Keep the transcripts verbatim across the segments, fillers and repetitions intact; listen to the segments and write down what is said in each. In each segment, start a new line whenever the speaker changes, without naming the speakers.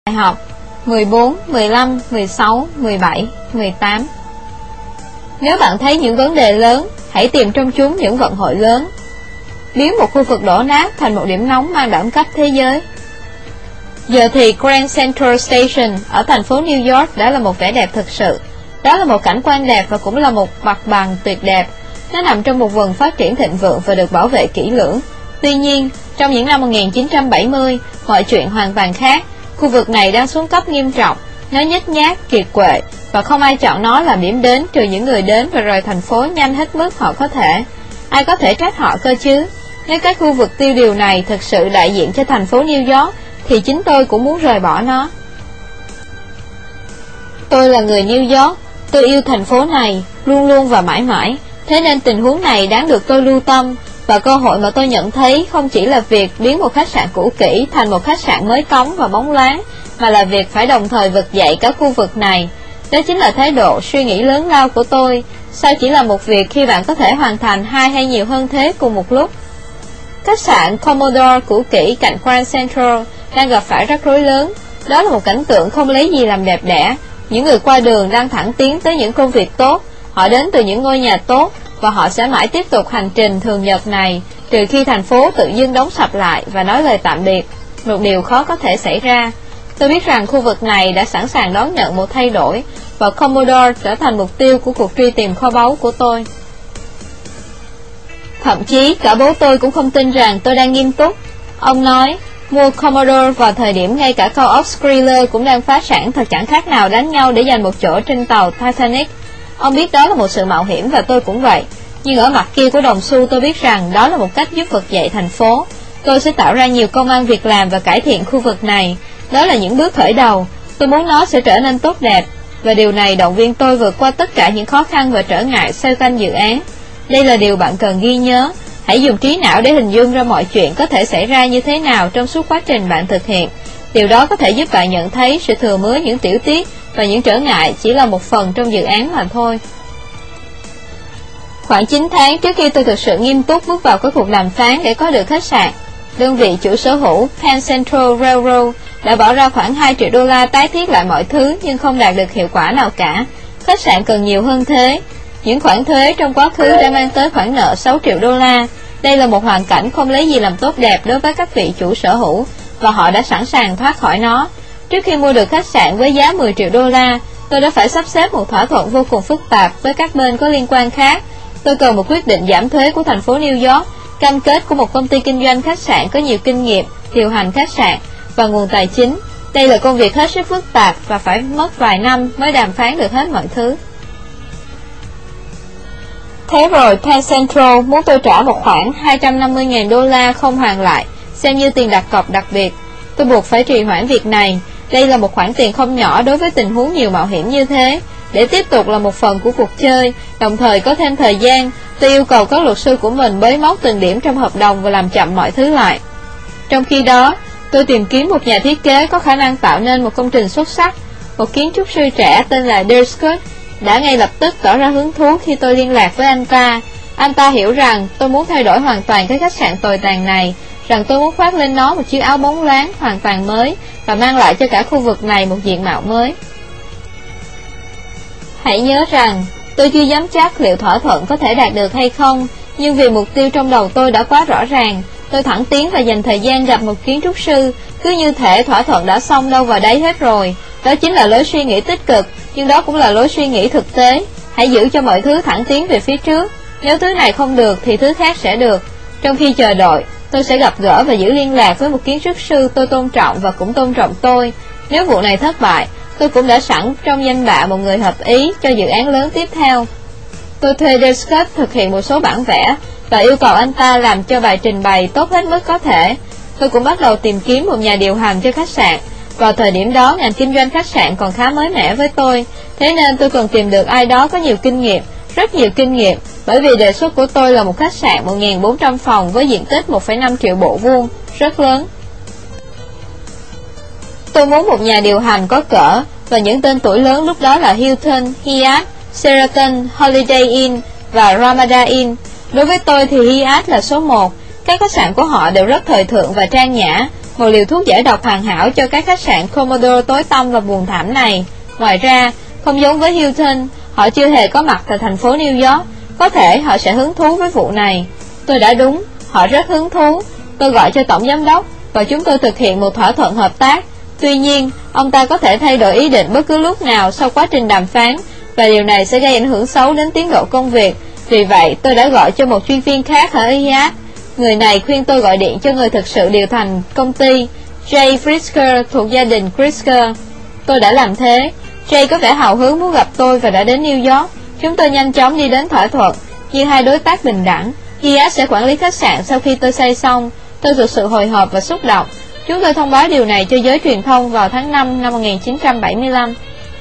Bài học mười bốn, mười lăm, mười sáu, mười bảy, mười tám. Nếu bạn thấy những vấn đề lớn, hãy tìm trong chúng những vận hội lớn. Biến một khu vực đổ nát thành một điểm nóng mang đẳng cấp thế giới. Giờ thì Grand Central Station ở thành phố New York đã là một vẻ đẹp thực sự. Đó là một cảnh quan đẹp và cũng là một mặt bằng tuyệt đẹp. Nó nằm trong một vùng phát triển thịnh vượng và được bảo vệ kỹ lưỡng. Tuy nhiên, trong những năm một nghìn chín trăm bảy mươi, mọi chuyện hoàn toàn khác. Khu vực này đang xuống cấp nghiêm trọng, nó nhếch nhác, kiệt quệ và không ai chọn nó làm điểm đến trừ những người đến và rời thành phố nhanh hết mức họ có thể. Ai có thể trách họ cơ chứ? Nếu cái khu vực tiêu điều này thực sự đại diện cho thành phố New York thì chính tôi cũng muốn rời bỏ nó. Tôi là người New York, tôi yêu thành phố này luôn luôn và mãi mãi. Thế nên tình huống này đáng được tôi lưu tâm. Và cơ hội mà tôi nhận thấy không chỉ là việc biến một khách sạn cũ kỹ thành một khách sạn mới cống và bóng loáng, mà là việc phải đồng thời vực dậy cả khu vực này. Đó chính là thái độ suy nghĩ lớn lao của tôi. Sao chỉ là một việc khi bạn có thể hoàn thành hai hay nhiều hơn thế cùng một lúc? Khách sạn Commodore cũ kỹ cạnh Grand Central đang gặp phải rắc rối lớn. Đó là một cảnh tượng không lấy gì làm đẹp đẽ. Những người qua đường đang thẳng tiến tới những công việc tốt. Họ đến từ những ngôi nhà tốt, và họ sẽ mãi tiếp tục hành trình thường nhật này, trừ khi thành phố tự dưng đóng sập lại và nói lời tạm biệt, một điều khó có thể xảy ra. Tôi biết rằng khu vực này đã sẵn sàng đón nhận một thay đổi, và Commodore trở thành mục tiêu của cuộc truy tìm kho báu của tôi. Thậm chí cả bố tôi cũng không tin rằng tôi đang nghiêm túc. Ông nói, mua Commodore vào thời điểm ngay cả cao ốc Skriller cũng đang phá sản thật chẳng khác nào đánh nhau để giành một chỗ trên tàu Titanic. Ông biết đó là một sự mạo hiểm và tôi cũng vậy. Nhưng ở mặt kia của đồng xu tôi biết rằng đó là một cách giúp vực dậy thành phố. Tôi sẽ tạo ra nhiều công ăn việc làm và cải thiện khu vực này. Đó là những bước khởi đầu. Tôi muốn nó sẽ trở nên tốt đẹp. Và điều này động viên tôi vượt qua tất cả những khó khăn và trở ngại xoay quanh dự án. Đây là điều bạn cần ghi nhớ. Hãy dùng trí não để hình dung ra mọi chuyện có thể xảy ra như thế nào trong suốt quá trình bạn thực hiện. Điều đó có thể giúp bạn nhận thấy sự thừa mứa những tiểu tiết và những trở ngại chỉ là một phần trong dự án mà thôi. Khoảng chín tháng trước khi tôi thực sự nghiêm túc bước vào các cuộc đàm phán để có được khách sạn, đơn vị chủ sở hữu Penn Central Railroad đã bỏ ra khoảng hai triệu đô la tái thiết lại mọi thứ nhưng không đạt được hiệu quả nào cả. Khách sạn cần nhiều hơn thế. Những khoản thuế trong quá khứ đã mang tới khoản nợ sáu triệu đô la. Đây là một hoàn cảnh không lấy gì làm tốt đẹp đối với các vị chủ sở hữu, và họ đã sẵn sàng thoát khỏi nó. Trước khi mua được khách sạn với giá mười triệu đô la, tôi đã phải sắp xếp một thỏa thuận vô cùng phức tạp với các bên có liên quan khác. Tôi cần một quyết định giảm thuế của thành phố New York, cam kết của một công ty kinh doanh khách sạn có nhiều kinh nghiệm điều hành khách sạn và nguồn tài chính. Đây là công việc hết sức phức tạp và phải mất vài năm mới đàm phán được hết mọi thứ. Thế rồi Penn Central muốn tôi trả một khoản hai trăm năm mươi nghìn đô la không hoàn lại, xem như tiền đặt cọc đặc biệt. Tôi buộc phải trì hoãn việc này. Đây là một khoản tiền không nhỏ đối với tình huống nhiều mạo hiểm như thế. Để tiếp tục là một phần của cuộc chơi, đồng thời có thêm thời gian, tôi yêu cầu các luật sư của mình bới móc từng điểm trong hợp đồng và làm chậm mọi thứ lại. Trong khi đó, tôi tìm kiếm một nhà thiết kế có khả năng tạo nên một công trình xuất sắc. Một kiến trúc sư trẻ tên là Dale Scott đã ngay lập tức tỏ ra hứng thú khi tôi liên lạc với anh ta. Anh ta hiểu rằng tôi muốn thay đổi hoàn toàn cái khách sạn tồi tàn này, rằng tôi muốn khoác lên nó một chiếc áo bóng loáng hoàn toàn mới và mang lại cho cả khu vực này một diện mạo mới. Hãy nhớ rằng, tôi chưa dám chắc liệu thỏa thuận có thể đạt được hay không, nhưng vì mục tiêu trong đầu tôi đã quá rõ ràng, tôi thẳng tiến và dành thời gian gặp một kiến trúc sư, cứ như thể thỏa thuận đã xong đâu vào đấy hết rồi. Đó chính là lối suy nghĩ tích cực, nhưng đó cũng là lối suy nghĩ thực tế. Hãy giữ cho mọi thứ thẳng tiến về phía trước. Nếu thứ này không được thì thứ khác sẽ được. Trong khi chờ đợi, tôi sẽ gặp gỡ và giữ liên lạc với một kiến trúc sư tôi tôn trọng và cũng tôn trọng tôi. Nếu vụ này thất bại, tôi cũng đã sẵn trong danh bạ một người hợp ý cho dự án lớn tiếp theo. Tôi thuê Dale Scott thực hiện một số bản vẽ và yêu cầu anh ta làm cho bài trình bày tốt hết mức có thể. Tôi cũng bắt đầu tìm kiếm một nhà điều hành cho khách sạn. Vào thời điểm đó, ngành kinh doanh khách sạn còn khá mới mẻ với tôi, thế nên tôi cần tìm được ai đó có nhiều kinh nghiệm, rất nhiều kinh nghiệm, bởi vì đề xuất của tôi là một khách sạn một nghìn bốn trăm phòng với diện tích một phẩy năm triệu bộ vuông, rất lớn. Tôi muốn một nhà điều hành có cỡ, và những tên tuổi lớn lúc đó là Hilton, Hyatt, Sheraton, Holiday Inn và Ramada Inn. Đối với tôi thì Hyatt là số một. Các khách sạn của họ đều rất thời thượng và trang nhã. một liều thuốc giải độc hoàn hảo cho các khách sạn Commodore tối tăm và buồn thảm này. Ngoài ra, không giống với Hilton, họ chưa hề có mặt tại thành phố New York. Có thể họ sẽ hứng thú với vụ này. Tôi đã đúng, họ rất hứng thú. Tôi gọi cho tổng giám đốc và chúng tôi thực hiện một thỏa thuận hợp tác. Tuy nhiên, ông ta có thể thay đổi ý định bất cứ lúc nào sau quá trình đàm phán, và điều này sẽ gây ảnh hưởng xấu đến tiến độ công việc. Vì vậy, tôi đã gọi cho một chuyên viên khác ở Hiatt. Người này khuyên tôi gọi điện cho người thực sự điều hành công ty, Jay Frisker, thuộc gia đình Frisker. Tôi đã làm thế. Jay có vẻ hào hứng muốn gặp tôi và đã đến New York. Chúng tôi nhanh chóng đi đến thỏa thuận như hai đối tác bình đẳng. Hiatt sẽ quản lý khách sạn sau khi tôi xây xong. Tôi thực sự hồi hộp và xúc động. Chúng tôi thông báo điều này cho giới truyền thông vào tháng năm năm một nghìn chín trăm bảy mươi lăm.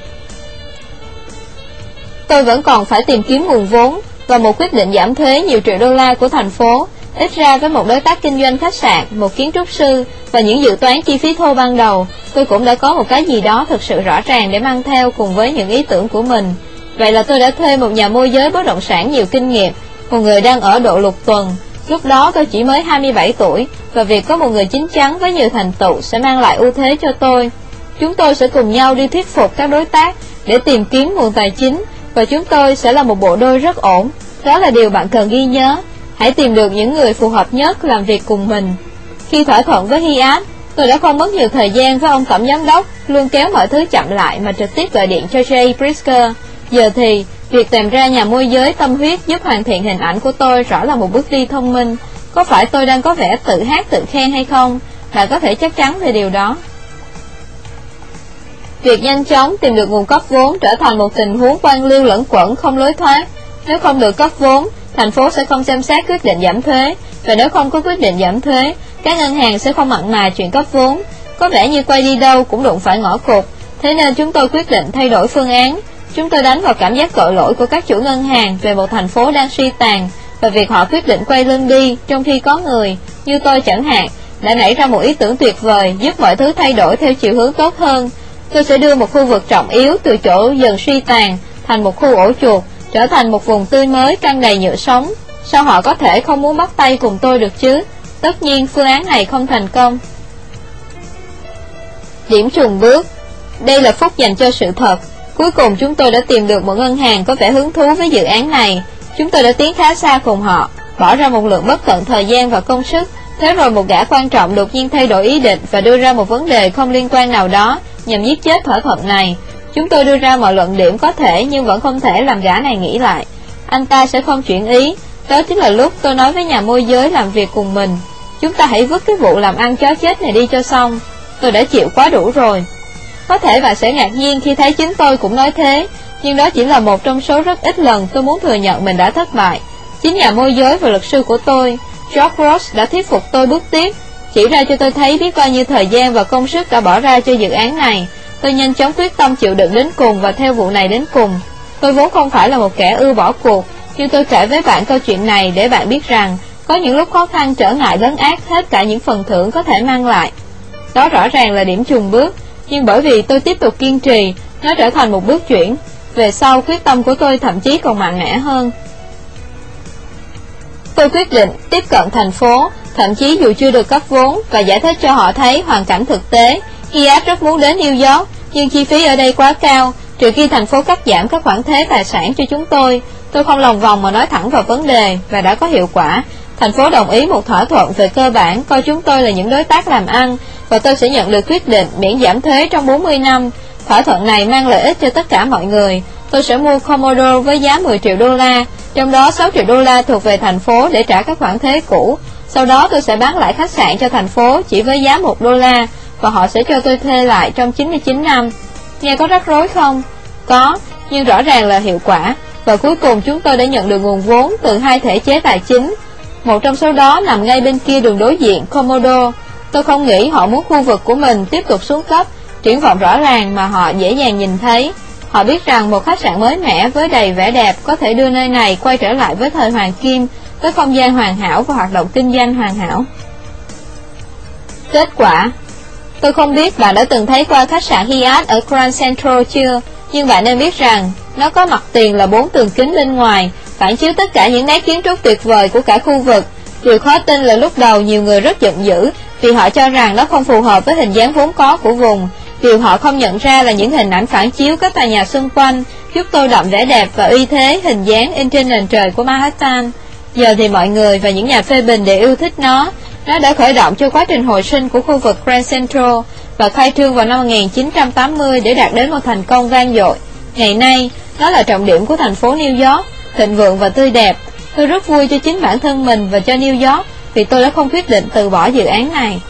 Tôi vẫn còn phải tìm kiếm nguồn vốn và một quyết định giảm thuế nhiều triệu đô la của thành phố. Ít ra với một đối tác kinh doanh khách sạn, một kiến trúc sư và những dự toán chi phí thô ban đầu, tôi cũng đã có một cái gì đó thực sự rõ ràng để mang theo cùng với những ý tưởng của mình. Vậy là tôi đã thuê một nhà môi giới bất động sản nhiều kinh nghiệm, một người đang ở độ lục tuần. Lúc đó tôi chỉ mới hai mươi bảy tuổi, và việc có một người chín chắn với nhiều thành tựu sẽ mang lại ưu thế cho tôi. Chúng tôi sẽ cùng nhau đi thuyết phục các đối tác để tìm kiếm nguồn tài chính, và chúng tôi sẽ là một bộ đôi rất ổn. Đó là điều bạn cần ghi nhớ. Hãy tìm được những người phù hợp nhất làm việc cùng mình. Khi thỏa thuận với Hiatt, tôi đã không mất nhiều thời gian với ông tổng giám đốc, luôn kéo mọi thứ chậm lại mà trực tiếp gọi điện cho Jay Frisker. Giờ thì, việc tìm ra nhà môi giới tâm huyết giúp hoàn thiện hình ảnh của tôi rõ là một bước đi thông minh. Có phải tôi đang có vẻ tự hát tự khen hay không? Bạn có thể chắc chắn về điều đó. Việc nhanh chóng tìm được nguồn cấp vốn trở thành một tình huống quan liêu lẫn quẩn không lối thoát. Nếu không được cấp vốn, thành phố sẽ không xem xét quyết định giảm thuế, và nếu không có quyết định giảm thuế, các ngân hàng sẽ không mặn mà chuyện cấp vốn. Có vẻ như quay đi đâu cũng đụng phải ngõ cụt. Thế nên chúng tôi quyết định thay đổi phương án. Chúng tôi đánh vào cảm giác tội lỗi của các chủ ngân hàng về một thành phố đang suy tàn, và việc họ quyết định quay lưng đi trong khi có người, như tôi chẳng hạn, đã nảy ra một ý tưởng tuyệt vời giúp mọi thứ thay đổi theo chiều hướng tốt hơn. Tôi sẽ đưa một khu vực trọng yếu từ chỗ dần suy tàn thành một khu ổ chuột, trở thành một vùng tươi mới căng đầy nhựa sống. Sao họ có thể không muốn bắt tay cùng tôi được chứ? Tất nhiên phương án này không thành công. Điểm trùng bước. Đây là phút dành cho sự thật. Cuối cùng chúng tôi đã tìm được một ngân hàng có vẻ hứng thú với dự án này. Chúng tôi đã tiến khá xa cùng họ, bỏ ra một lượng bất tận thời gian và công sức. Thế rồi một gã quan trọng đột nhiên thay đổi ý định và đưa ra một vấn đề không liên quan nào đó nhằm giết chết thỏa thuận này. Chúng tôi đưa ra mọi luận điểm có thể nhưng vẫn không thể làm gã này nghĩ lại. Anh ta sẽ không chuyển ý. Đó chính là lúc tôi nói với nhà môi giới làm việc cùng mình: chúng ta hãy vứt cái vụ làm ăn chó chết này đi cho xong. Tôi đã chịu quá đủ rồi. Có thể bạn sẽ ngạc nhiên khi thấy chính tôi cũng nói thế, nhưng đó chỉ là một trong số rất ít lần tôi muốn thừa nhận mình đã thất bại. Chính nhà môi giới và luật sư của tôi, George Ross, đã thuyết phục tôi bước tiếp, chỉ ra cho tôi thấy biết bao nhiêu thời gian và công sức đã bỏ ra cho dự án này. Tôi nhanh chóng quyết tâm chịu đựng đến cùng và theo vụ này đến cùng. Tôi vốn không phải là một kẻ ưa bỏ cuộc, nhưng tôi kể với bạn câu chuyện này để bạn biết rằng có những lúc khó khăn trở ngại lấn át hết cả những phần thưởng có thể mang lại. Đó rõ ràng là điểm trùng bước, nhưng bởi vì tôi tiếp tục kiên trì, nó trở thành một bước chuyển. Về sau, quyết tâm của tôi thậm chí còn mạnh mẽ hơn. Tôi quyết định tiếp cận thành phố, thậm chí dù chưa được cấp vốn, và giải thích cho họ thấy hoàn cảnh thực tế. Hiatt rất muốn đến New York, nhưng chi phí ở đây quá cao, trừ khi thành phố cắt giảm các khoản thuế tài sản cho chúng tôi. Tôi không lòng vòng mà nói thẳng vào vấn đề, và đã có hiệu quả. Thành phố đồng ý một thỏa thuận về cơ bản, coi chúng tôi là những đối tác làm ăn, và tôi sẽ nhận được quyết định miễn giảm thuế trong bốn mươi năm. Thỏa thuận này mang lợi ích cho tất cả mọi người. Tôi sẽ mua Commodore với giá mười triệu đô la, trong đó sáu triệu đô la thuộc về thành phố để trả các khoản thuế cũ. Sau đó tôi sẽ bán lại khách sạn cho thành phố chỉ với giá một đô la, và họ sẽ cho tôi thuê lại trong chín mươi chín năm. Nghe có rắc rối không? Có, nhưng rõ ràng là hiệu quả. Và cuối cùng chúng tôi đã nhận được nguồn vốn từ hai thể chế tài chính. Một trong số đó nằm ngay bên kia đường đối diện, Commodore. Tôi không nghĩ họ muốn khu vực của mình tiếp tục xuống cấp. Triển vọng rõ ràng mà họ dễ dàng nhìn thấy. Họ biết rằng một khách sạn mới mẻ với đầy vẻ đẹp có thể đưa nơi này quay trở lại với thời hoàng kim, với không gian hoàn hảo và hoạt động kinh doanh hoàn hảo. Kết quả. Tôi không biết bạn đã từng thấy qua khách sạn Hiatt ở Grand Central chưa, nhưng bạn nên biết rằng nó có mặt tiền là bốn tường kính bên ngoài, phản chiếu tất cả những nét kiến trúc tuyệt vời của cả khu vực. Điều khó tin là lúc đầu nhiều người rất giận dữ vì họ cho rằng nó không phù hợp với hình dáng vốn có của vùng. Điều họ không nhận ra là những hình ảnh phản chiếu các tòa nhà xung quanh giúp tô đậm vẻ đẹp và uy thế hình dáng in trên nền trời của Manhattan. Giờ thì mọi người và những nhà phê bình đều yêu thích nó. Nó đã khởi động cho quá trình hồi sinh của khu vực Grand Central và khai trương vào năm một nghìn chín trăm tám mươi để đạt đến một thành công vang dội. Ngày nay, nó là trọng điểm của thành phố New York, thịnh vượng và tươi đẹp. Tôi rất vui cho chính bản thân mình và cho New York vì tôi đã không quyết định từ bỏ dự án này.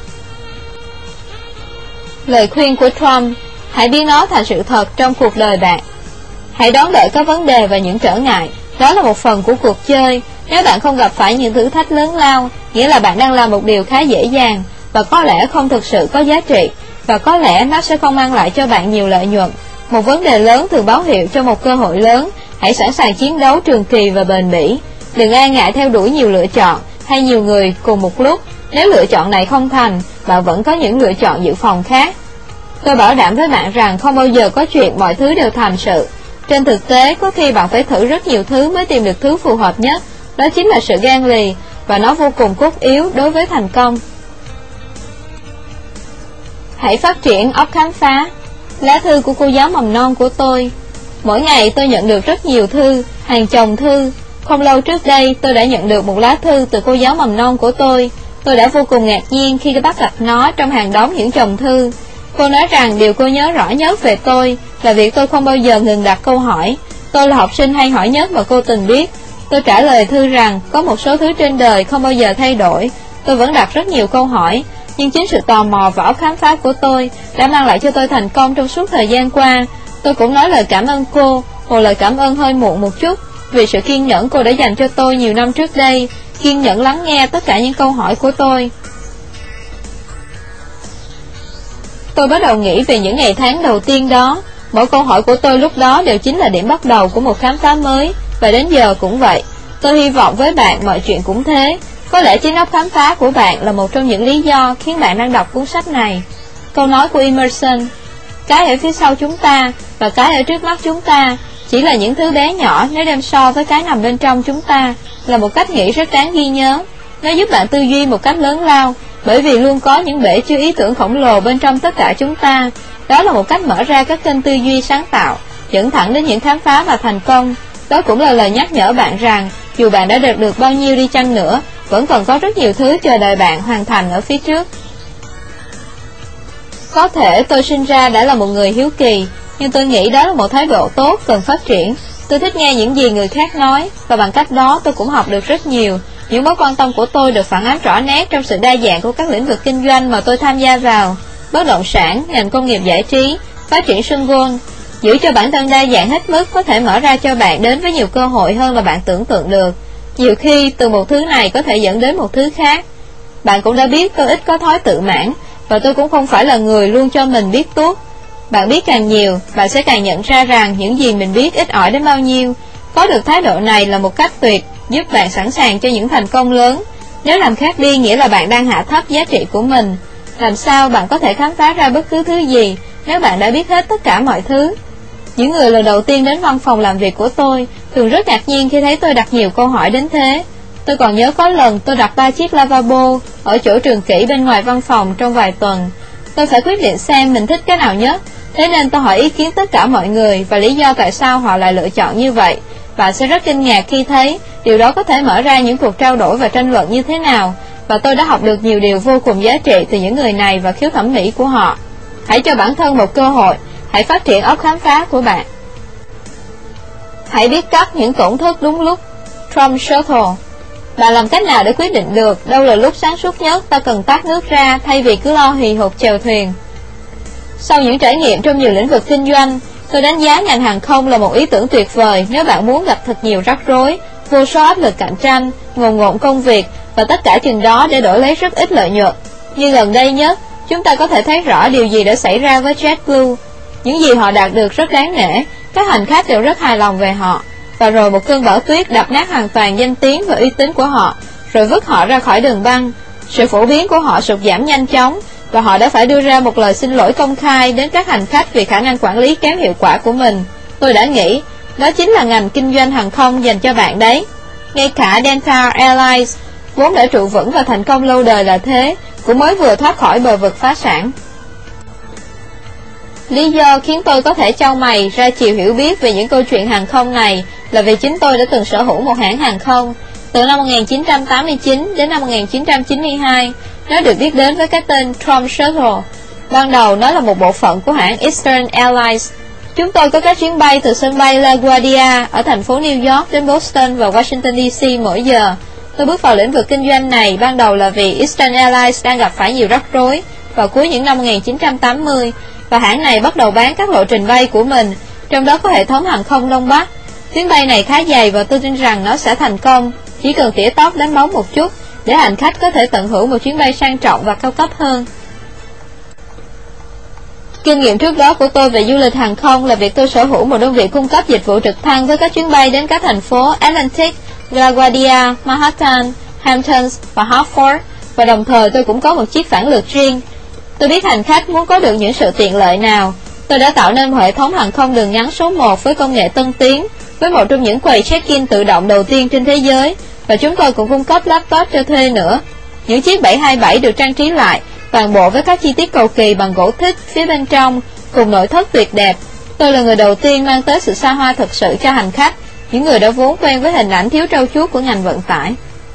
Lời khuyên của Trump: hãy biến nó thành sự thật trong cuộc đời bạn. Hãy đón đợi các vấn đề và những trở ngại. Đó là một phần của cuộc chơi. Nếu bạn không gặp phải những thử thách lớn lao, nghĩa là bạn đang làm một điều khá dễ dàng và có lẽ không thực sự có giá trị, và có lẽ nó sẽ không mang lại cho bạn nhiều lợi nhuận. Một vấn đề lớn thường báo hiệu cho một cơ hội lớn. Hãy sẵn sàng chiến đấu trường kỳ và bền bỉ. Đừng ai ngại theo đuổi nhiều lựa chọn hay nhiều người cùng một lúc. Nếu lựa chọn này không thành, bạn vẫn có những lựa chọn dự phòng khác. Tôi bảo đảm với bạn rằng không bao giờ có chuyện mọi thứ đều thành sự. Trên thực tế, có khi bạn phải thử rất nhiều thứ mới tìm được thứ phù hợp nhất. Đó chính là sự gan lì, và nó vô cùng cốt yếu đối với thành công. Hãy phát triển óc khám phá. Lá thư của cô giáo mầm non của tôi. Mỗi ngày tôi nhận được rất nhiều thư, hàng chồng thư. Không lâu trước đây tôi đã nhận được một lá thư từ cô giáo mầm non của tôi. Tôi đã vô cùng ngạc nhiên khi bắt gặp nó trong hàng đống những chồng thư. Cô nói rằng điều cô nhớ rõ nhất về tôi là việc tôi không bao giờ ngừng đặt câu hỏi. Tôi là học sinh hay hỏi nhất mà cô từng biết. Tôi trả lời thư rằng có một số thứ trên đời không bao giờ thay đổi. Tôi vẫn đặt rất nhiều câu hỏi, nhưng chính sự tò mò và óc khám phá của tôi đã mang lại cho tôi thành công trong suốt thời gian qua. Tôi cũng nói lời cảm ơn cô, một lời cảm ơn hơi muộn một chút, vì sự kiên nhẫn cô đã dành cho tôi nhiều năm trước đây, kiên nhẫn lắng nghe tất cả những câu hỏi của tôi. Tôi bắt đầu nghĩ về những ngày tháng đầu tiên đó. Mỗi câu hỏi của tôi lúc đó đều chính là điểm bắt đầu của một khám phá mới, và đến giờ cũng vậy. Tôi hy vọng với bạn mọi chuyện cũng thế. Có lẽ chính óc khám phá của bạn là một trong những lý do khiến bạn đang đọc cuốn sách này. Câu nói của Emerson: cái ở phía sau chúng ta và cái ở trước mắt chúng ta chỉ là những thứ bé nhỏ nếu đem so với cái nằm bên trong chúng ta, là một cách nghĩ rất đáng ghi nhớ. Nó giúp bạn tư duy một cách lớn lao, bởi vì luôn có những bể chứa ý tưởng khổng lồ bên trong tất cả chúng ta. Đó là một cách mở ra các kênh tư duy sáng tạo, dẫn thẳng đến những khám phá và thành công. Đó cũng là lời nhắc nhở bạn rằng dù bạn đã đạt được bao nhiêu đi chăng nữa, vẫn còn có rất nhiều thứ chờ đợi bạn hoàn thành ở phía trước. Có thể tôi sinh ra đã là một người hiếu kỳ, nhưng tôi nghĩ đó là một thái độ tốt cần phát triển. Tôi thích nghe những gì người khác nói, và bằng cách đó tôi cũng học được rất nhiều. Những mối quan tâm của tôi được phản ánh rõ nét trong sự đa dạng của các lĩnh vực kinh doanh mà tôi tham gia vào: bất động sản, ngành công nghiệp giải trí, phát triển sân golf. Giữ cho bản thân đa dạng hết mức có thể mở ra cho bạn đến với nhiều cơ hội hơn là bạn tưởng tượng được. Nhiều khi từ một thứ này có thể dẫn đến một thứ khác. Bạn cũng đã biết tôi ít có thói tự mãn, và tôi cũng không phải là người luôn cho mình biết tuốt. Bạn biết càng nhiều, bạn sẽ càng nhận ra rằng những gì mình biết ít ỏi đến bao nhiêu. Có được thái độ này là một cách tuyệt, giúp bạn sẵn sàng cho những thành công lớn. Nếu làm khác đi nghĩa là bạn đang hạ thấp giá trị của mình. Làm sao bạn có thể khám phá ra bất cứ thứ gì nếu bạn đã biết hết tất cả mọi thứ? Những người lần đầu tiên đến văn phòng làm việc của tôi thường rất ngạc nhiên khi thấy tôi đặt nhiều câu hỏi đến thế. Tôi còn nhớ có lần tôi đặt ba chiếc lavabo ở chỗ trường kỷ bên ngoài văn phòng trong vài tuần. Tôi phải quyết định xem mình thích cái nào nhất, thế nên tôi hỏi ý kiến tất cả mọi người và lý do tại sao họ lại lựa chọn như vậy. Bạn sẽ rất kinh ngạc khi thấy điều đó có thể mở ra những cuộc trao đổi và tranh luận như thế nào, và tôi đã học được nhiều điều vô cùng giá trị từ những người này và khiếu thẩm mỹ của họ. Hãy cho bản thân một cơ hội, hãy phát triển óc khám phá của bạn. Hãy biết cắt những tổn thất đúng lúc. Trump Shuttle. Bạn làm cách nào để quyết định được đâu là lúc sáng suốt nhất ta cần tát nước ra thay vì cứ lo hì hục chèo thuyền? Sau những trải nghiệm trong nhiều lĩnh vực kinh doanh, tôi đánh giá ngành hàng không là một ý tưởng tuyệt vời nếu bạn muốn gặp thật nhiều rắc rối, vô số áp lực cạnh tranh, ngồn ngộn công việc và tất cả chừng đó để đổi lấy rất ít lợi nhuận. Như gần đây nhất, chúng ta có thể thấy rõ điều gì đã xảy ra với JetBlue. Những gì họ đạt được rất đáng nể, các hành khách đều rất hài lòng về họ. Và rồi một cơn bão tuyết đập nát hoàn toàn danh tiếng và uy tín của họ, rồi vứt họ ra khỏi đường băng. Sự phổ biến của họ sụt giảm nhanh chóng, và họ đã phải đưa ra một lời xin lỗi công khai đến các hành khách vì khả năng quản lý kém hiệu quả của mình. Tôi đã nghĩ, đó chính là ngành kinh doanh hàng không dành cho bạn đấy. Ngay cả Delta Airlines vốn đã trụ vững và thành công lâu đời là thế, cũng mới vừa thoát khỏi bờ vực phá sản. Lý do khiến tôi có thể chau mày ra chiều hiểu biết về những câu chuyện hàng không này là vì chính tôi đã từng sở hữu một hãng hàng không. Từ năm một nghìn chín trăm tám mươi chín đến năm một nghìn chín trăm chín mươi hai, nó được biết đến với cái tên Trump Shuttle. Ban đầu nó là một bộ phận của hãng Eastern Airlines. Chúng tôi có các chuyến bay từ sân bay LaGuardia ở thành phố New York đến Boston và Washington D C mỗi giờ. Tôi bước vào lĩnh vực kinh doanh này ban đầu là vì Eastern Airlines đang gặp phải nhiều rắc rối vào cuối những năm một nghìn chín trăm tám mươi, và hãng này bắt đầu bán các lộ trình bay của mình, trong đó có hệ thống hàng không Đông Bắc. Chuyến bay này khá dày và tôi tin rằng nó sẽ thành công, chỉ cần tỉa tóp đánh bóng một chút để hành khách có thể tận hưởng một chuyến bay sang trọng và cao cấp hơn. Kinh nghiệm trước đó của tôi về du lịch hàng không là việc tôi sở hữu một đơn vị cung cấp dịch vụ trực thăng với các chuyến bay đến các thành phố Atlantic, LaGuardia, Manhattan, Hamptons và Hartford, và đồng thời tôi cũng có một chiếc phản lực riêng. Tôi biết hành khách muốn có được những sự tiện lợi nào. Tôi đã tạo nên một hệ thống hàng không đường ngắn số một với công nghệ tân tiến, với một trong những quầy check-in tự động đầu tiên trên thế giới, và chúng tôi cũng cung cấp laptop cho thuê nữa. Những chiếc bảy hai bảy được trang trí lại toàn bộ với các chi tiết cầu kỳ bằng gỗ thích phía bên trong, cùng nội thất tuyệt đẹp. Tôi là người đầu tiên mang tới sự xa hoa thực sự cho hành khách, những người đã vốn quen với hình ảnh thiếu trau chuốt của ngành vận tải.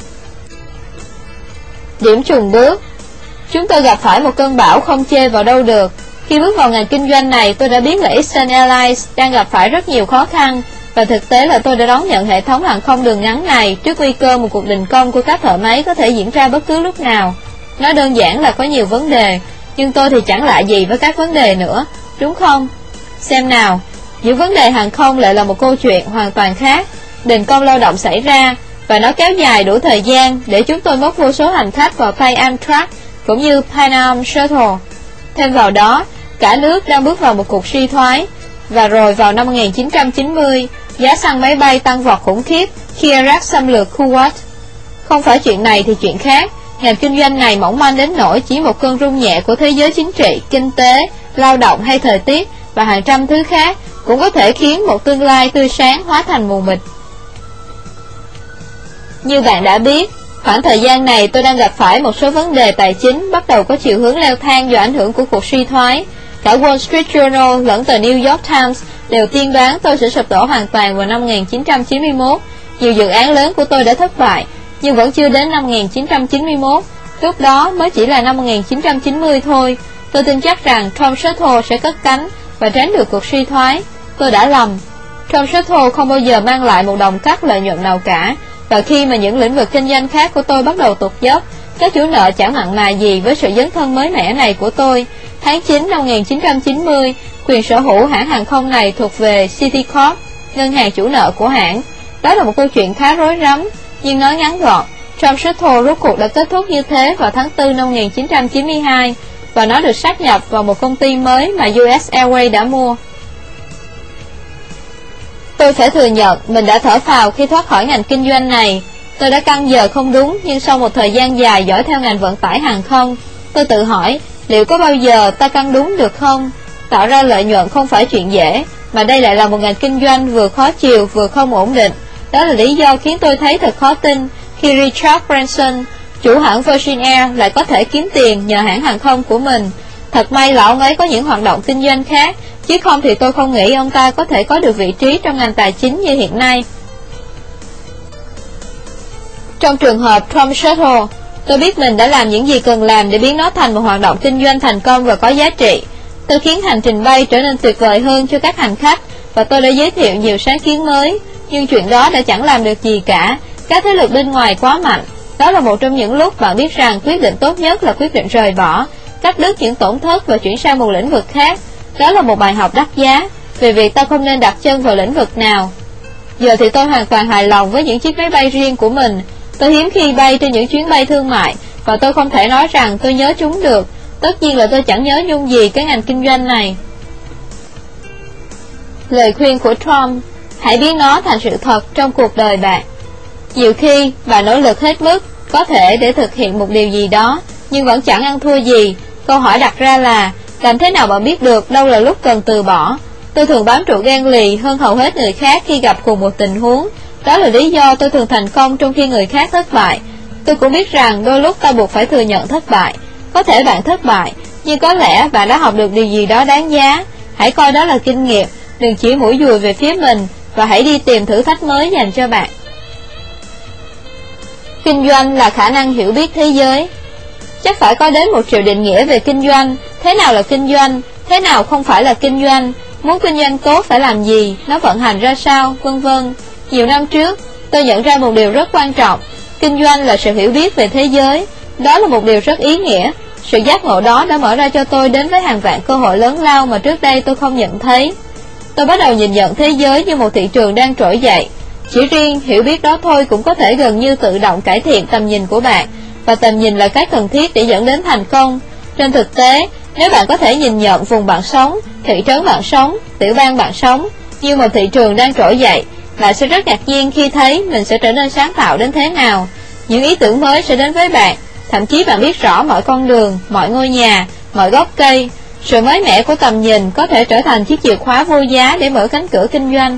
Điểm trùng bước. Chúng tôi gặp phải một cơn bão không chê vào đâu được. Khi bước vào ngành kinh doanh này, tôi đã biết là Eastern Airlines đang gặp phải rất nhiều khó khăn, và thực tế là tôi đã đón nhận hệ thống hàng không đường ngắn này trước nguy cơ một cuộc đình công của các thợ máy có thể diễn ra bất cứ lúc nào. Nó đơn giản là có nhiều vấn đề, nhưng tôi thì chẳng lạ gì với các vấn đề nữa, đúng không? Xem nào, những vấn đề hàng không lại là một câu chuyện hoàn toàn khác. Đình công lao động xảy ra, và nó kéo dài đủ thời gian để chúng tôi mất vô số hành khách vào tay Amtrak cũng như Pan Am Shuttle. Thêm vào đó, cả nước đang bước vào một cuộc suy thoái, và rồi vào năm một nghìn chín trăm chín mươi, giá xăng máy bay tăng vọt khủng khiếp khi Iraq xâm lược Kuwait. Không phải chuyện này thì chuyện khác, ngành kinh doanh này mỏng manh đến nỗi chỉ một cơn rung nhẹ của thế giới chính trị, kinh tế, lao động hay thời tiết và hàng trăm thứ khác cũng có thể khiến một tương lai tươi sáng hóa thành mù mịt. Như bạn đã biết, khoảng thời gian này tôi đang gặp phải một số vấn đề tài chính bắt đầu có chiều hướng leo thang do ảnh hưởng của cuộc suy thoái. Cả Wall Street Journal lẫn tờ New York Times đều tiên đoán tôi sẽ sụp đổ hoàn toàn vào năm một nghìn chín trăm chín mươi mốt. Nhiều dự án lớn của tôi đã thất bại, nhưng vẫn chưa đến năm một nghìn chín trăm chín mươi mốt. Lúc đó mới chỉ là năm một nghìn chín trăm chín mươi thôi. Tôi tin chắc rằng Trump Shuttle sẽ cất cánh và tránh được cuộc suy thoái. Tôi đã lầm. Trump Shuttle không bao giờ mang lại một đồng cắt lợi nhuận nào cả. Và khi mà những lĩnh vực kinh doanh khác của tôi bắt đầu tụt dốc, các chủ nợ chẳng mặn mà gì với sự dấn thân mới mẻ này của tôi. Tháng chín năm một nghìn chín trăm chín mươi, quyền sở hữu hãng hàng không này thuộc về Citicorp, ngân hàng chủ nợ của hãng. Đó là một câu chuyện khá rối rắm, nhưng nói ngắn gọn, Trump Shuttle rốt cuộc đã kết thúc như thế vào tháng tư năm một nghìn chín trăm chín mươi hai, và nó được sáp nhập vào một công ty mới mà u ét Airways đã mua. Tôi phải thừa nhận mình đã thở phào khi thoát khỏi ngành kinh doanh này. Tôi đã căn giờ không đúng, nhưng sau một thời gian dài dõi theo ngành vận tải hàng không, tôi tự hỏi liệu có bao giờ ta căn đúng được không? Tạo ra lợi nhuận không phải chuyện dễ, mà đây lại là một ngành kinh doanh vừa khó chiều vừa không ổn định. Đó là lý do khiến tôi thấy thật khó tin khi Richard Branson, chủ hãng Virgin Air, lại có thể kiếm tiền nhờ hãng hàng không của mình. Thật may là ông ấy có những hoạt động kinh doanh khác, chứ không thì tôi không nghĩ ông ta có thể có được vị trí trong ngành tài chính như hiện nay. Trong trường hợp Trump Shuttle, tôi biết mình đã làm những gì cần làm để biến nó thành một hoạt động kinh doanh thành công và có giá trị. Tôi khiến hành trình bay trở nên tuyệt vời hơn cho các hành khách, và tôi đã giới thiệu nhiều sáng kiến mới. Nhưng chuyện đó đã chẳng làm được gì cả. Các thế lực bên ngoài quá mạnh. Đó là một trong những lúc bạn biết rằng quyết định tốt nhất là quyết định rời bỏ, cắt đứt những tổn thất và chuyển sang một lĩnh vực khác. Đó là một bài học đắt giá về việc ta không nên đặt chân vào lĩnh vực nào. Giờ thì tôi hoàn toàn hài lòng với những chiếc máy bay riêng của mình. Tôi hiếm khi bay trên những chuyến bay thương mại, và tôi không thể nói rằng tôi nhớ chúng được. Tất nhiên là tôi chẳng nhớ nhung gì cái ngành kinh doanh này. Lời khuyên của Trump: hãy biến nó thành sự thật trong cuộc đời bạn. Nhiều khi bạn nỗ lực hết mức có thể để thực hiện một điều gì đó, nhưng vẫn chẳng ăn thua gì. Câu hỏi đặt ra là làm thế nào bạn biết được đâu là lúc cần từ bỏ? Tôi thường bám trụ gan lì hơn hầu hết người khác khi gặp cùng một tình huống. Đó là lý do tôi thường thành công trong khi người khác thất bại. Tôi cũng biết rằng đôi lúc ta buộc phải thừa nhận thất bại. Có thể bạn thất bại, nhưng có lẽ bạn đã học được điều gì đó đáng giá. Hãy coi đó là kinh nghiệm, đừng chỉ mũi dùi về phía mình, và hãy đi tìm thử thách mới dành cho bạn. Kinh doanh là khả năng hiểu biết thế giới. Chắc phải có đến một triệu định nghĩa về kinh doanh. Thế nào là kinh doanh? Thế nào không phải là kinh doanh? Muốn kinh doanh tốt phải làm gì? Nó vận hành ra sao? Vân vân. Nhiều năm trước, tôi nhận ra một điều rất quan trọng. Kinh doanh là sự hiểu biết về thế giới. Đó là một điều rất ý nghĩa. Sự giác ngộ đó đã mở ra cho tôi đến với hàng vạn cơ hội lớn lao mà trước đây tôi không nhận thấy. Tôi bắt đầu nhìn nhận thế giới như một thị trường đang trỗi dậy. Chỉ riêng hiểu biết đó thôi cũng có thể gần như tự động cải thiện tầm nhìn của bạn. Và tầm nhìn là cái cần thiết để dẫn đến thành công. Trên thực tế, nếu bạn có thể nhìn nhận vùng bạn sống, thị trấn bạn sống, tiểu bang bạn sống như một thị trường đang trỗi dậy, bạn sẽ rất ngạc nhiên khi thấy mình sẽ trở nên sáng tạo đến thế nào. Những ý tưởng mới sẽ đến với bạn. Thậm chí bạn biết rõ mọi con đường, mọi ngôi nhà, mọi gốc cây. Sự mới mẻ của tầm nhìn có thể trở thành chiếc chìa khóa vô giá để mở cánh cửa kinh doanh.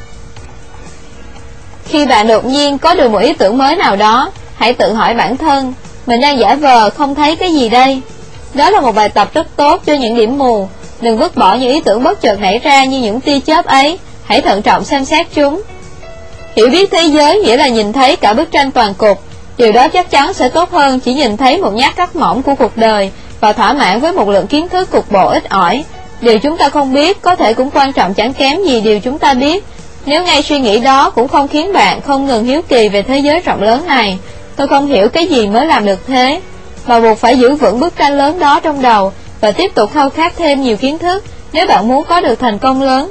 Khi bạn đột nhiên có được một ý tưởng mới nào đó, hãy tự hỏi bản thân, mình đang giả vờ không thấy cái gì đây? Đó là một bài tập rất tốt cho những điểm mù. Đừng vứt bỏ những ý tưởng bất chợt nảy ra như những tia chớp ấy. Hãy thận trọng xem xét chúng. Hiểu biết thế giới nghĩa là nhìn thấy cả bức tranh toàn cục. Điều đó chắc chắn sẽ tốt hơn chỉ nhìn thấy một nhát cắt mỏng của cuộc đời và thỏa mãn với một lượng kiến thức cục bộ ít ỏi. Điều chúng ta không biết có thể cũng quan trọng chẳng kém gì điều chúng ta biết. Nếu ngay suy nghĩ đó cũng không khiến bạn không ngừng hiếu kỳ về thế giới rộng lớn này, tôi không hiểu cái gì mới làm được thế. Mà buộc phải giữ vững bức tranh lớn đó trong đầu và tiếp tục khao khát thêm nhiều kiến thức nếu bạn muốn có được thành công lớn.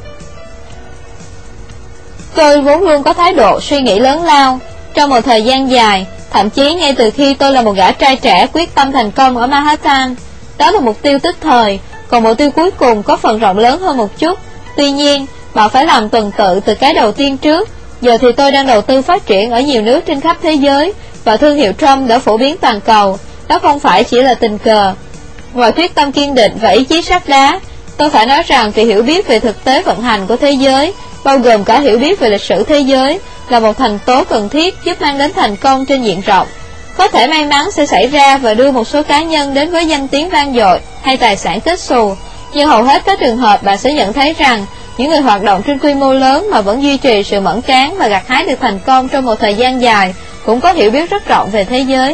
Tôi vốn luôn có thái độ suy nghĩ lớn lao. Trong một thời gian dài, thậm chí ngay từ khi tôi là một gã trai trẻ quyết tâm thành công ở Manhattan, đó là mục tiêu tức thời, còn mục tiêu cuối cùng có phần rộng lớn hơn một chút. Tuy nhiên, bạn phải làm tuần tự từ cái đầu tiên trước. Giờ thì tôi đang đầu tư phát triển ở nhiều nước trên khắp thế giới, và thương hiệu Trump đã phổ biến toàn cầu. Đó không phải chỉ là tình cờ. Ngoài quyết tâm kiên định và ý chí sắt đá, tôi phải nói rằng việc hiểu biết về thực tế vận hành của thế giới, bao gồm cả hiểu biết về lịch sử thế giới, là một thành tố cần thiết giúp mang đến thành công trên diện rộng. Có thể may mắn sẽ xảy ra và đưa một số cá nhân đến với danh tiếng vang dội hay tài sản kết xù, nhưng hầu hết các trường hợp bạn sẽ nhận thấy rằng những người hoạt động trên quy mô lớn mà vẫn duy trì sự mẫn cán và gặt hái được thành công trong một thời gian dài cũng có hiểu biết rất rộng về thế giới.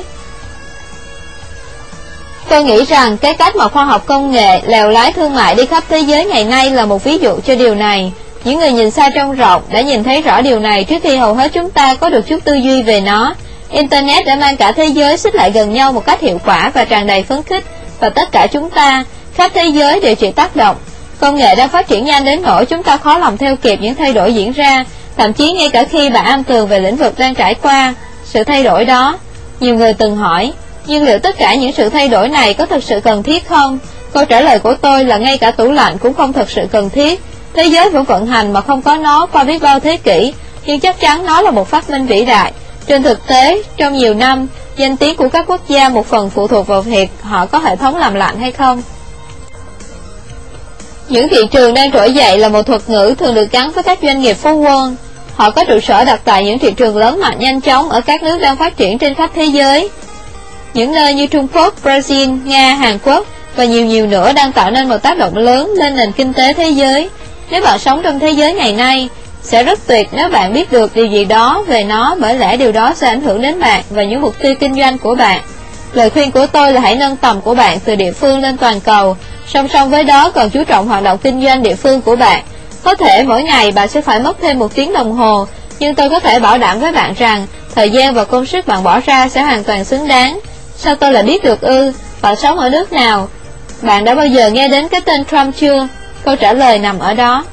Tôi nghĩ rằng cái cách mà khoa học công nghệ lèo lái thương mại đi khắp thế giới ngày nay là một ví dụ cho điều này. Những người nhìn xa trông rộng đã nhìn thấy rõ điều này trước khi hầu hết chúng ta có được chút tư duy về nó. Internet đã mang cả thế giới xích lại gần nhau một cách hiệu quả và tràn đầy phấn khích, và tất cả chúng ta, khắp thế giới đều chịu tác động. Công nghệ đang phát triển nhanh đến nỗi chúng ta khó lòng theo kịp những thay đổi diễn ra, thậm chí ngay cả khi bạn am tường về lĩnh vực đang trải qua sự thay đổi đó. Nhiều người từng hỏi, nhưng liệu tất cả những sự thay đổi này có thực sự cần thiết không? Câu trả lời của tôi là ngay cả tủ lạnh cũng không thực sự cần thiết. Thế giới vẫn vận hành mà không có nó qua biết bao thế kỷ, nhưng chắc chắn nó là một phát minh vĩ đại. Trên thực tế, trong nhiều năm, danh tiếng của các quốc gia một phần phụ thuộc vào việc họ có hệ thống làm lạnh hay không. Những thị trường đang trỗi dậy là một thuật ngữ thường được gắn với các doanh nghiệp phú quân. Họ có trụ sở đặt tại những thị trường lớn mạnh nhanh chóng ở các nước đang phát triển trên khắp thế giới. Những nơi như Trung Quốc, Brazil, Nga, Hàn Quốc và nhiều nhiều nữa đang tạo nên một tác động lớn lên nền kinh tế thế giới. Nếu bạn sống trong thế giới ngày nay, sẽ rất tuyệt nếu bạn biết được điều gì đó về nó, bởi lẽ điều đó sẽ ảnh hưởng đến bạn và những mục tiêu kinh doanh của bạn. Lời khuyên của tôi là hãy nâng tầm của bạn từ địa phương lên toàn cầu, song song với đó còn chú trọng hoạt động kinh doanh địa phương của bạn. Có thể mỗi ngày bạn sẽ phải mất thêm một tiếng đồng hồ, nhưng tôi có thể bảo đảm với bạn rằng thời gian và công sức bạn bỏ ra sẽ hoàn toàn xứng đáng. Sao tôi lại biết được ư? Bạn sống ở nước nào? Bạn đã bao giờ nghe đến cái tên Trump chưa? Câu trả lời nằm ở đó.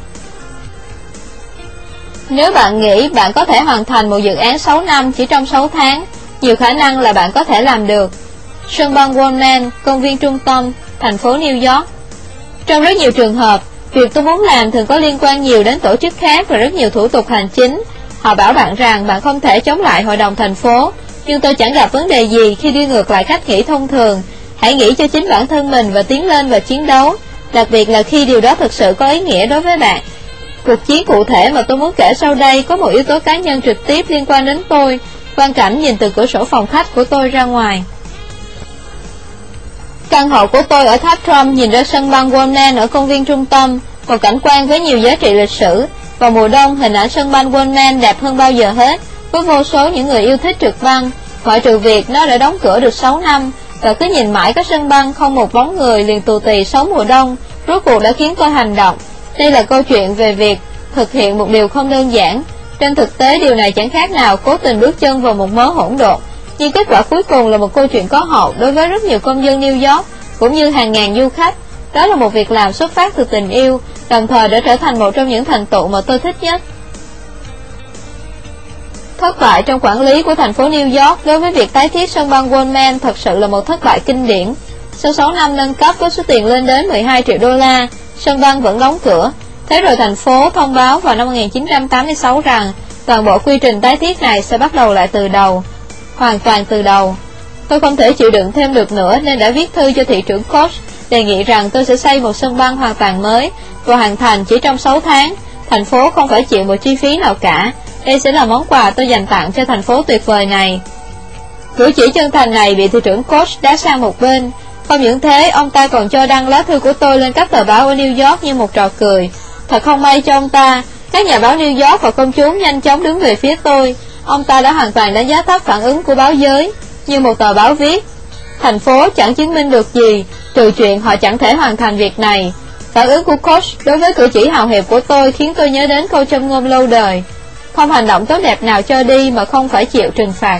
Nếu bạn nghĩ bạn có thể hoàn thành một dự án sáu năm chỉ trong sáu tháng, nhiều khả năng là bạn có thể làm được. Sân băng Wallman, công viên trung tâm, thành phố New York. Trong rất nhiều trường hợp, việc tôi muốn làm thường có liên quan nhiều đến tổ chức khác và rất nhiều thủ tục hành chính. Họ bảo bạn rằng bạn không thể chống lại hội đồng thành phố, nhưng tôi chẳng gặp vấn đề gì khi đi ngược lại cách nghĩ thông thường. Hãy nghĩ cho chính bản thân mình và tiến lên và chiến đấu, đặc biệt là khi điều đó thực sự có ý nghĩa đối với bạn. Cuộc chiến cụ thể mà tôi muốn kể sau đây có một yếu tố cá nhân trực tiếp liên quan đến tôi. Quang cảnh nhìn từ cửa sổ phòng khách của tôi ra ngoài. Căn hộ của tôi ở tháp Trump nhìn ra sân băng Wallman ở công viên trung tâm, một cảnh quan với nhiều giá trị lịch sử. Vào mùa đông, hình ảnh sân băng Wallman đẹp hơn bao giờ hết, với vô số những người yêu thích trượt băng. Ngoại trừ việc nó đã đóng cửa được sáu năm, và cứ nhìn mãi cái sân băng không một bóng người liền tù tì sáu mùa đông, rốt cuộc đã khiến tôi hành động. Đây là câu chuyện về việc thực hiện một điều không đơn giản. Trên thực tế, điều này chẳng khác nào cố tình bước chân vào một mớ hỗn độn, nhưng kết quả cuối cùng là một câu chuyện có hậu đối với rất nhiều công dân New York, cũng như hàng ngàn du khách. Đó là một việc làm xuất phát từ tình yêu, đồng thời đã trở thành một trong những thành tựu mà tôi thích nhất. Thất bại trong quản lý của thành phố New York đối với việc tái thiết sân băng Wallman thật sự là một thất bại kinh điển. Sau sáu năm nâng cấp với số tiền lên đến mười hai triệu đô la, sân băng vẫn đóng cửa. Thế rồi thành phố thông báo vào năm một nghìn chín trăm tám mươi sáu rằng toàn bộ quy trình tái thiết này sẽ bắt đầu lại từ đầu, hoàn toàn từ đầu. Tôi không thể chịu đựng thêm được nữa nên đã viết thư cho thị trưởng Koch, đề nghị rằng tôi sẽ xây một sân băng hoàn toàn mới và hoàn thành chỉ trong sáu tháng. Thành phố không phải chịu một chi phí nào cả. Đây sẽ là món quà tôi dành tặng cho thành phố tuyệt vời này. Cử chỉ chân thành này bị thị trưởng Koch đá sang một bên. Không những thế, ông ta còn cho đăng lá thư của tôi lên các tờ báo ở New York như một trò cười. Thật không may cho ông ta, các nhà báo New York và công chúng nhanh chóng đứng về phía tôi. Ông ta đã hoàn toàn đánh giá thấp phản ứng của báo giới. Như một tờ báo viết, thành phố chẳng chứng minh được gì, trừ chuyện họ chẳng thể hoàn thành việc này. Phản ứng của Koch đối với cử chỉ hào hiệp của tôi khiến tôi nhớ đến câu châm ngôn lâu đời: không hành động tốt đẹp nào cho đi mà không phải chịu trừng phạt.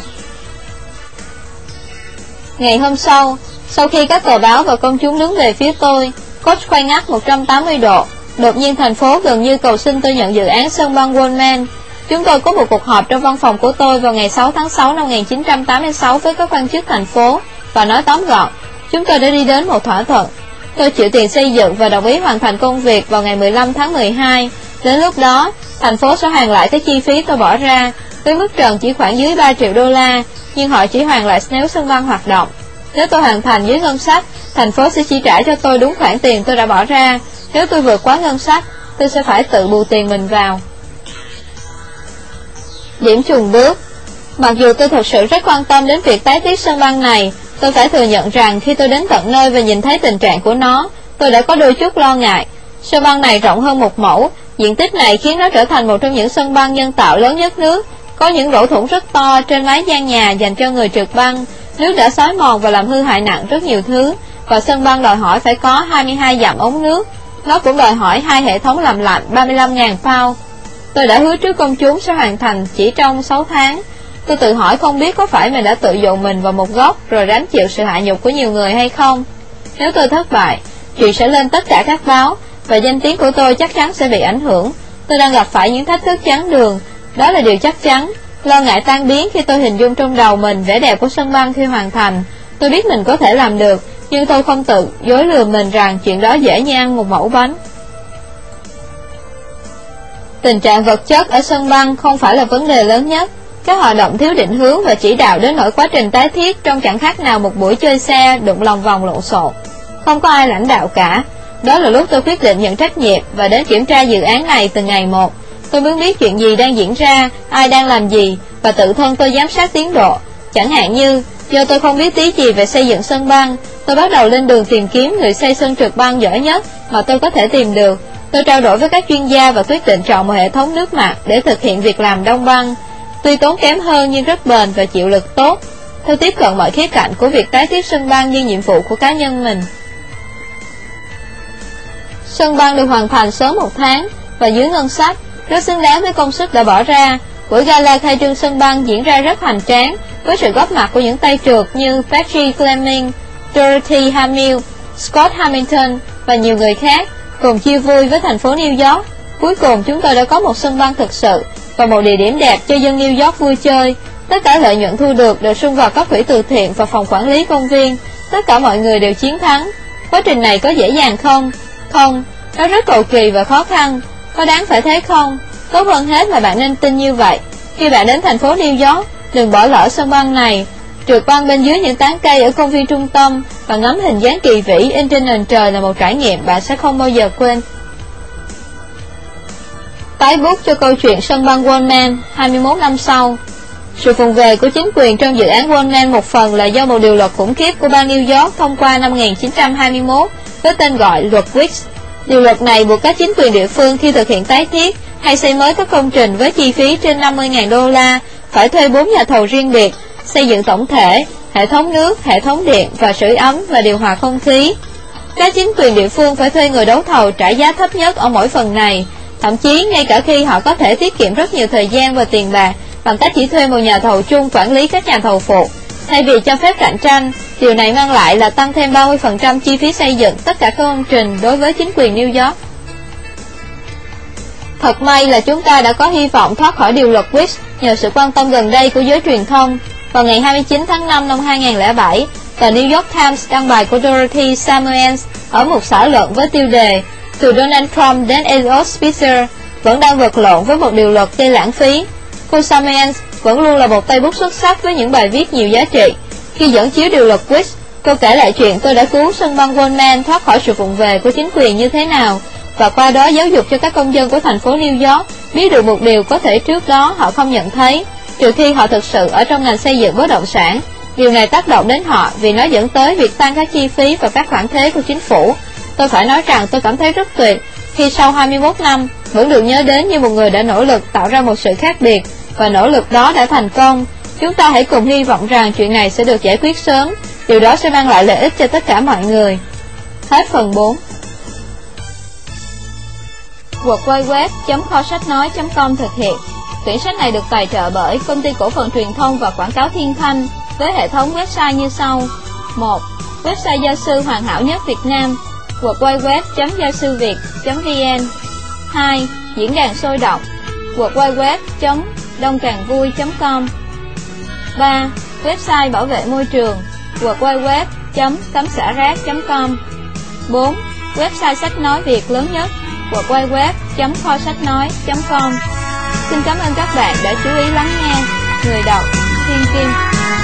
Ngày hôm sau, sau khi các tờ báo và công chúng đứng về phía tôi, Koch quay ngắt một trăm tám mươi độ. Đột nhiên thành phố gần như cầu xin tôi nhận dự án sân băng Wallman. Chúng tôi có một cuộc họp trong văn phòng của tôi vào ngày sáu tháng sáu năm một nghìn chín trăm tám mươi sáu với các quan chức thành phố, và nói tóm gọn, chúng tôi đã đi đến một thỏa thuận. Tôi chịu tiền xây dựng và đồng ý hoàn thành công việc vào ngày mười lăm tháng mười hai. Đến lúc đó, thành phố sẽ hoàn lại cái chi phí tôi bỏ ra, với mức trần chỉ khoảng dưới ba triệu đô la, nhưng họ chỉ hoàn lại nếu sân băng hoạt động. Nếu tôi hoàn thành dưới ngân sách, thành phố sẽ chi trả cho tôi đúng khoản tiền tôi đã bỏ ra. Nếu tôi vượt quá ngân sách, tôi sẽ phải tự bù tiền mình vào. Điểm chùng bước. Mặc dù tôi thật sự rất quan tâm đến việc tái thiết sân băng này, tôi phải thừa nhận rằng khi tôi đến tận nơi và nhìn thấy tình trạng của nó, tôi đã có đôi chút lo ngại. Sân băng này rộng hơn một mẫu, diện tích này khiến nó trở thành một trong những sân băng nhân tạo lớn nhất nước. Có những lỗ thủng rất to trên mái gian nhà dành cho người trượt băng. Nước đã xói mòn và làm hư hại nặng rất nhiều thứ, và sân băng đòi hỏi phải có hai mươi hai dặm ống nước. Nó cũng đòi hỏi hai hệ thống làm lạnh ba mươi lăm nghìn pound. Tôi đã hứa trước công chúng sẽ hoàn thành chỉ trong sáu tháng. Tôi tự hỏi không biết có phải mình đã tự dồn mình vào một góc rồi gánh chịu sự hạ nhục của nhiều người hay không. Nếu tôi thất bại, chuyện sẽ lên tất cả các báo, và danh tiếng của tôi chắc chắn sẽ bị ảnh hưởng. Tôi đang gặp phải những thách thức chắn đường, đó là điều chắc chắn. Lo ngại tan biến khi tôi hình dung trong đầu mình vẻ đẹp của sân băng khi hoàn thành. Tôi biết mình có thể làm được, nhưng tôi không tự dối lừa mình rằng chuyện đó dễ như ăn một mẩu bánh. Tình trạng vật chất ở sân băng không phải là vấn đề lớn nhất. Các hoạt động thiếu định hướng và chỉ đạo đến nỗi quá trình tái thiết trông chẳng khác nào một buổi chơi xe đụng lòng vòng lộn xộn. Không có ai lãnh đạo cả. Đó là lúc tôi quyết định nhận trách nhiệm và đến kiểm tra dự án này từ ngày một. Tôi muốn biết chuyện gì đang diễn ra, ai đang làm gì, và tự thân tôi giám sát tiến độ. Chẳng hạn như, do tôi không biết tí gì về xây dựng sân băng, tôi bắt đầu lên đường tìm kiếm người xây sân trượt băng giỏi nhất mà tôi có thể tìm được. Tôi trao đổi với các chuyên gia và quyết định chọn một hệ thống nước mặt để thực hiện việc làm đông băng. Tuy tốn kém hơn nhưng rất bền và chịu lực tốt. Tôi tiếp cận mọi khía cạnh của việc tái thiết sân băng như nhiệm vụ của cá nhân mình. Sân băng được hoàn thành sớm một tháng và dưới ngân sách, rất xứng đáng với công sức đã bỏ ra. Buổi gala khai trương sân băng diễn ra rất hoành tráng, với sự góp mặt của những tay trượt như Patrick Fleming, Dorothy Hamill, Scott Hamilton và nhiều người khác, cùng chia vui với thành phố New York. Cuối cùng chúng tôi đã có một sân băng thực sự và một địa điểm đẹp cho dân New York vui chơi. Tất cả lợi nhuận thu được đều sung vào các quỹ từ thiện và phòng quản lý công viên. Tất cả mọi người đều chiến thắng. Quá trình này có dễ dàng không? Không, nó rất cầu kỳ và khó khăn. Có đáng phải thế không? Tốt hơn hết là bạn nên tin như vậy. Khi bạn đến thành phố New York, đừng bỏ lỡ sân băng này. Trượt băng bên dưới những tán cây ở công viên trung tâm và ngắm hình dáng kỳ vĩ in trên nền trời là một trải nghiệm bạn sẽ không bao giờ quên. Tái bút cho câu chuyện sân băng Wallman hai mươi mốt năm sau. Sự phồn về của chính quyền trong dự án Wallman một phần là do một điều luật khủng khiếp của bang New York thông qua năm một nghìn chín trăm hai mươi mốt với tên gọi luật Wicks. Điều luật này buộc các chính quyền địa phương khi thực hiện tái thiết hay xây mới các công trình với chi phí trên năm mươi nghìn đô la phải thuê bốn nhà thầu riêng biệt, xây dựng tổng thể, hệ thống nước, hệ thống điện và sưởi ấm và điều hòa không khí. Các chính quyền địa phương phải thuê người đấu thầu trả giá thấp nhất ở mỗi phần này, thậm chí ngay cả khi họ có thể tiết kiệm rất nhiều thời gian và tiền bạc bằng cách chỉ thuê một nhà thầu chung quản lý các nhà thầu phụ. Thay vì cho phép cạnh tranh, điều này mang lại là tăng thêm ba mươi phần trăm chi phí xây dựng tất cả các công trình đối với chính quyền New York. Thật may là chúng ta đã có hy vọng thoát khỏi điều luật Wicks nhờ sự quan tâm gần đây của giới truyền thông. Vào ngày hai mươi chín tháng năm năm hai nghìn không trăm lẻ bảy, tờ New York Times đăng bài của Dorothy Samuels ở một xã luận với tiêu đề "Từ Donald Trump đến Eliot Spitzer vẫn đang vật lộn với một điều luật gây lãng phí." Cô Samuels vẫn luôn là một tay bút xuất sắc với những bài viết nhiều giá trị. Khi dẫn chiếu điều luật Wicks, cô kể lại chuyện tôi đã cứu sân băng Wallman thoát khỏi sự vụng về của chính quyền như thế nào, và qua đó giáo dục cho các công dân của thành phố New York biết được một điều có thể trước đó họ không nhận thấy, trừ khi họ thực sự ở trong ngành xây dựng bất động sản. Điều này tác động đến họ vì nó dẫn tới việc tăng các chi phí và các khoản thuế của chính phủ. Tôi phải nói rằng tôi cảm thấy rất tuyệt khi sau hai mươi mốt năm vẫn được nhớ đến như một người đã nỗ lực tạo ra một sự khác biệt, và nỗ lực đó đã thành công. Chúng ta hãy cùng hy vọng rằng chuyện này sẽ được giải quyết sớm. Điều đó sẽ mang lại lợi ích cho tất cả mọi người. Hết phần bốn. w w w chấm kho sách nói chấm com thực hiện. Quyển sách này được tài trợ bởi Công ty Cổ phần Truyền thông và Quảng cáo Thiên Thanh với hệ thống website như sau. một. Website gia sư hoàn hảo nhất Việt Nam, w w w chấm gia sư việt chấm v n. hai. Diễn đàn sôi động, w w w chấm đông càng vui chấm com. ba. Website bảo vệ môi trường, w w w chấm tấm xả rác chấm com. bốn. Website sách nói Việt lớn nhất, w w w chấm kho sách nói chấm com. Xin cảm ơn các bạn đã chú ý lắng nghe. Người đọc Thiên Kim.